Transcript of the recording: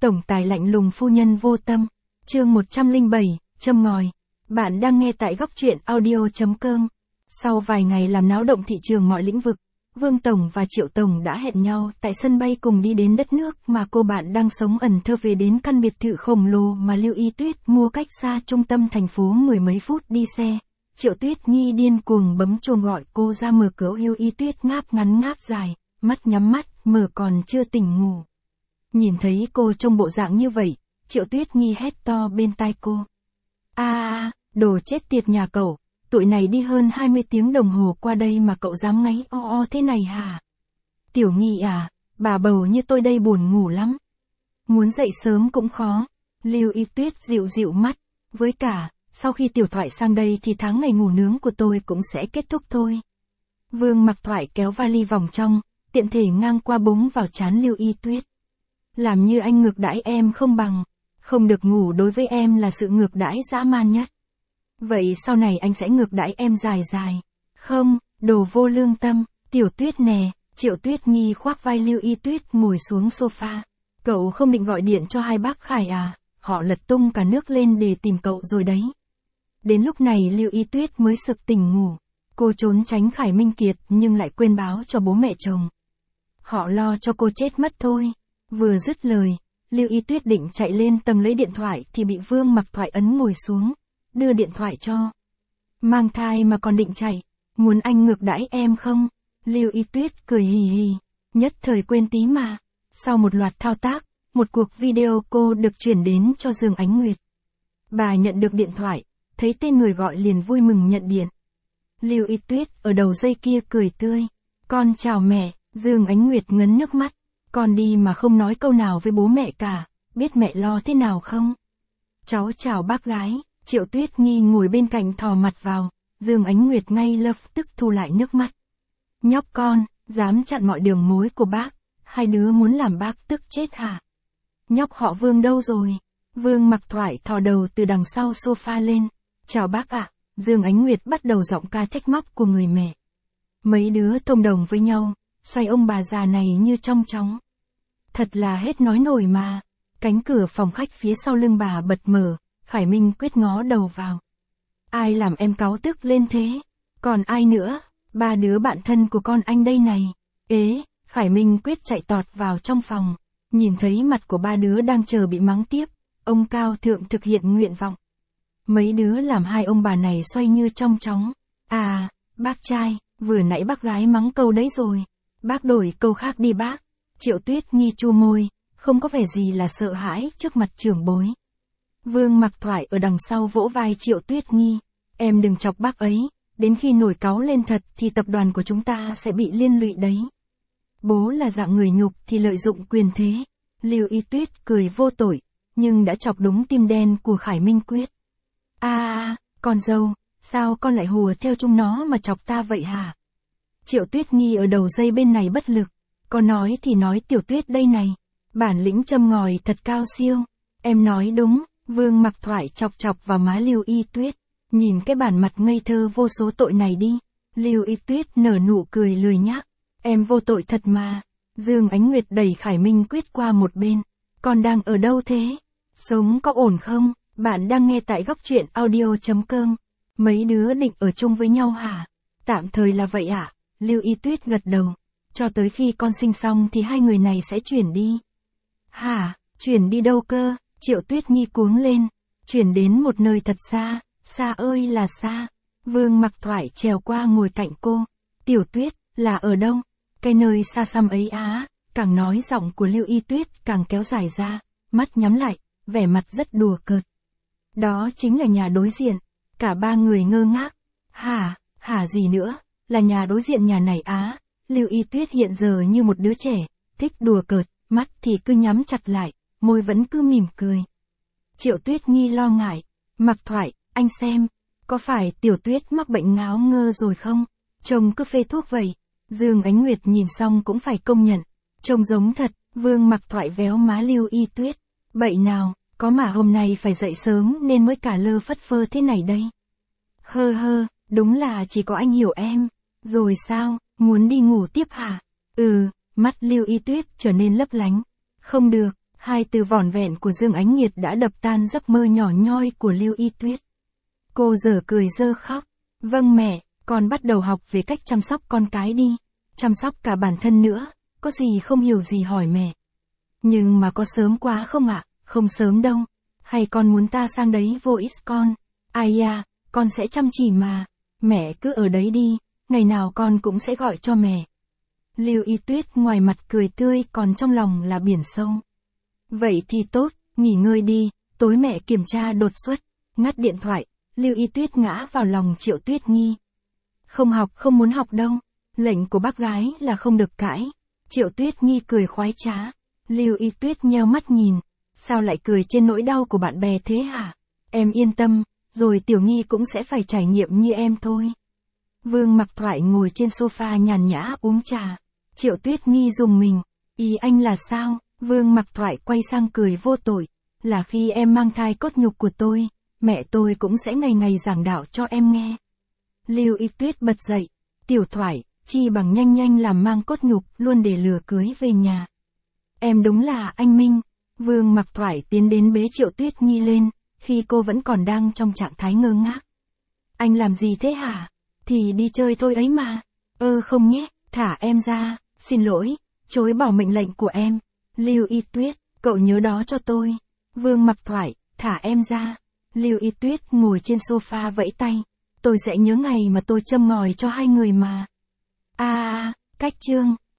Tổng tài lạnh lùng phu nhân vô tâm. Chương 107, châm ngòi. Bạn đang nghe tại góc truyện audio.com. Sau vài ngày làm náo động thị trường mọi lĩnh vực, Vương Tổng và Triệu Tổng đã hẹn nhau tại sân bay cùng đi đến đất nước mà cô bạn đang sống ẩn thơ, về đến căn biệt thự khổng lồ mà Lưu Y Tuyết mua cách xa trung tâm thành phố mười mấy phút đi xe. Triệu Tuyết Nhi điên cuồng bấm chuông gọi cô ra mở cửa. Lưu Y Tuyết ngáp ngắn ngáp dài, mắt nhắm mắt, mở còn chưa tỉnh ngủ. Nhìn thấy cô trong bộ dạng như vậy, Triệu Tuyết Nhi hét to bên tai cô. Đồ chết tiệt nhà cậu, tụi này đi hơn 20 tiếng đồng hồ qua đây mà cậu dám ngáy o thế này hả? Tiểu Nhi à, bà bầu như tôi đây buồn ngủ lắm. Muốn dậy sớm cũng khó. Lưu Y Tuyết dịu dịu mắt, với cả, sau khi Tiểu Thoại sang đây thì tháng ngày ngủ nướng của tôi cũng sẽ kết thúc thôi. Vương Mặc Thoại kéo vali vòng trong, tiện thể ngang qua búng vào trán Lưu Y Tuyết. Làm như anh ngược đãi em không bằng, không được ngủ đối với em là sự ngược đãi dã man nhất. Vậy sau này anh sẽ ngược đãi em dài dài. Không, đồ vô lương tâm. Tiểu Tuyết nè. Triệu Tuyết Nhi khoác vai Lưu Y Tuyết ngồi xuống sofa. Cậu không định gọi điện cho hai bác Khải à? Họ lật tung cả nước lên để tìm cậu rồi đấy. Đến lúc này Lưu Y Tuyết mới sực tỉnh ngủ. Cô trốn tránh Khải Minh Kiệt nhưng lại quên báo cho bố mẹ chồng. Họ lo cho cô chết mất thôi. Vừa dứt lời, Lưu Y Tuyết định chạy lên tầng lấy điện thoại thì bị Vương Mặc Thoại ấn ngồi xuống, đưa điện thoại cho. Mang thai mà còn định chạy, muốn anh ngược đãi em không? Lưu Y Tuyết cười hì hì, nhất thời quên tí mà. Sau một loạt thao tác, một cuộc video cô được chuyển đến cho Dương Ánh Nguyệt. Bà nhận được điện thoại, thấy tên người gọi liền vui mừng nhận điện. Lưu Y Tuyết ở đầu dây kia cười tươi. Con chào mẹ. Dương Ánh Nguyệt ngấn nước mắt. Con đi mà không nói câu nào với bố mẹ cả, biết mẹ lo thế nào không? Cháu chào bác gái. Triệu Tuyết Nhi ngồi bên cạnh thò mặt vào, Dương Ánh Nguyệt ngay lập tức thu lại nước mắt. Nhóc con, dám chặn mọi đường mối của bác, hai đứa muốn làm bác tức chết hả? Nhóc họ Vương đâu rồi? Vương Mặc Thoại thò đầu từ đằng sau sofa lên. Chào bác ạ. Dương Ánh Nguyệt bắt đầu giọng ca trách móc của người mẹ. Mấy đứa thông đồng với nhau, xoay ông bà già này như trong chóng. Thật là hết nói nổi mà. Cánh cửa phòng khách phía sau lưng bà bật mở, Khải Minh Quyết ngó đầu vào. Ai làm em cáu tức lên thế? Còn ai nữa? Ba đứa bạn thân của con anh đây này. Ế, Khải Minh Quyết chạy tọt vào trong phòng. Nhìn thấy mặt của ba đứa đang chờ bị mắng tiếp, ông cao thượng thực hiện nguyện vọng. Mấy đứa làm hai ông bà này xoay như trong chóng. Bác trai, vừa nãy bác gái mắng câu đấy rồi. Bác đổi câu khác đi bác. Triệu Tuyết Nhi chu môi, không có vẻ gì là sợ hãi trước mặt trưởng bối. Vương Mặc Thoại ở đằng sau vỗ vai Triệu Tuyết Nhi. Em đừng chọc bác ấy, đến khi nổi cáu lên thật thì tập đoàn của chúng ta sẽ bị liên lụy đấy. Bố là dạng người nhục thì lợi dụng quyền thế. Lưu Y Tuyết cười vô tội, nhưng đã chọc đúng tim đen của Khải Minh Quyết. Con dâu, sao con lại hùa theo chúng nó mà chọc ta vậy hả? Triệu Tuyết Nhi ở đầu dây bên này bất lực. Con nói thì nói Tiểu Tuyết đây này. Bản lĩnh châm ngòi thật cao siêu. Em nói đúng. Vương Mặc Thoại chọc chọc vào má Lưu Y Tuyết. Nhìn cái bản mặt ngây thơ vô số tội này đi. Lưu Y Tuyết nở nụ cười lười nhác. Em vô tội thật mà. Dương Ánh Nguyệt đẩy Khải Minh Quyết qua một bên. Con đang ở đâu thế? Sống có ổn không? Bạn đang nghe tại góc truyện audio.com. Mấy đứa định ở chung với nhau hả? Tạm thời là vậy ạ. Lưu Y Tuyết gật đầu. Cho tới khi con sinh xong thì hai người này sẽ chuyển đi. Hả? Chuyển đi đâu cơ? Triệu Tuyết Nhi cuống lên. Chuyển đến một nơi thật xa. Xa ơi là xa. Vương Mặc Thoại trèo qua ngồi cạnh cô. Tiểu Tuyết, là ở đâu? Cái nơi xa xăm ấy á. Càng nói giọng của Lưu Y Tuyết càng kéo dài ra. Mắt nhắm lại, vẻ mặt rất đùa cợt. Đó chính là nhà đối diện. Cả ba người ngơ ngác. Hả gì nữa? Là nhà đối diện nhà này á. Lưu Y Tuyết hiện giờ như một đứa trẻ, thích đùa cợt, mắt thì cứ nhắm chặt lại, môi vẫn cứ mỉm cười. Triệu Tuyết Nhi lo ngại. Mặc Thoại, anh xem, có phải Tiểu Tuyết mắc bệnh ngáo ngơ rồi không? Trông cứ phê thuốc vậy. Dương Ánh Nguyệt nhìn xong cũng phải công nhận. Trông giống thật. Vương Mặc Thoại véo má Lưu Y Tuyết. Bậy nào, có mà hôm nay phải dậy sớm nên mới cả lơ phất phơ thế này đây. Đúng là chỉ có anh hiểu em. Rồi sao, muốn đi ngủ tiếp hả? Mắt Lưu Y Tuyết trở nên lấp lánh. Không được, Hai từ vỏn vẹn của Dương Ánh Nghiệt đã đập tan giấc mơ nhỏ nhoi của Lưu Y Tuyết. Cô dở cười dơ khóc. Vâng mẹ, con bắt đầu học về cách chăm sóc con cái đi. Chăm sóc cả bản thân nữa, có gì không hiểu gì hỏi mẹ. Nhưng mà có sớm quá không ạ? Không sớm đâu. Hay con muốn ta sang đấy vô ích con? Ai à, con sẽ chăm chỉ mà. Mẹ cứ ở đấy đi, ngày nào con cũng sẽ gọi cho mẹ. Lưu Y Tuyết ngoài mặt cười tươi còn trong lòng là biển sâu. Vậy thì tốt, nghỉ ngơi đi, tối mẹ kiểm tra đột xuất. Ngắt điện thoại, Lưu Y Tuyết ngã vào lòng Triệu Tuyết Nghi. Không học không muốn học đâu, lệnh của bác gái là không được cãi. Triệu Tuyết Nghi cười khoái trá. Lưu Y Tuyết nheo mắt nhìn, sao lại cười trên nỗi đau của bạn bè thế hả? Em yên tâm, rồi Tiểu Nghi cũng sẽ phải trải nghiệm như em thôi. Vương Mặc Thoại ngồi trên sofa nhàn nhã uống trà. Triệu Tuyết Nghi rùng mình. Ý anh là sao? Vương Mặc Thoại quay sang cười vô tội. Là khi em mang thai cốt nhục của tôi, mẹ tôi cũng sẽ ngày ngày giảng đạo cho em nghe. Lưu Y Tuyết bật dậy. Tiểu Thoại, chi bằng nhanh nhanh làm mang cốt nhục luôn để lừa cưới về nhà. Em đúng là anh Minh. Vương Mặc Thoại tiến đến bế Triệu Tuyết Nghi lên, khi cô vẫn còn đang trong trạng thái ngơ ngác. Anh làm gì thế hả? Thì đi chơi thôi ấy mà. Không nhé, thả em ra, xin lỗi, chối bỏ mệnh lệnh của em. Lưu Y Tuyết, cậu nhớ đó cho tôi. Vương Mặc Thoại, thả em ra. Lưu Y Tuyết ngồi trên sofa vẫy tay. Tôi sẽ nhớ ngày mà tôi châm ngòi cho hai người mà. Cách chương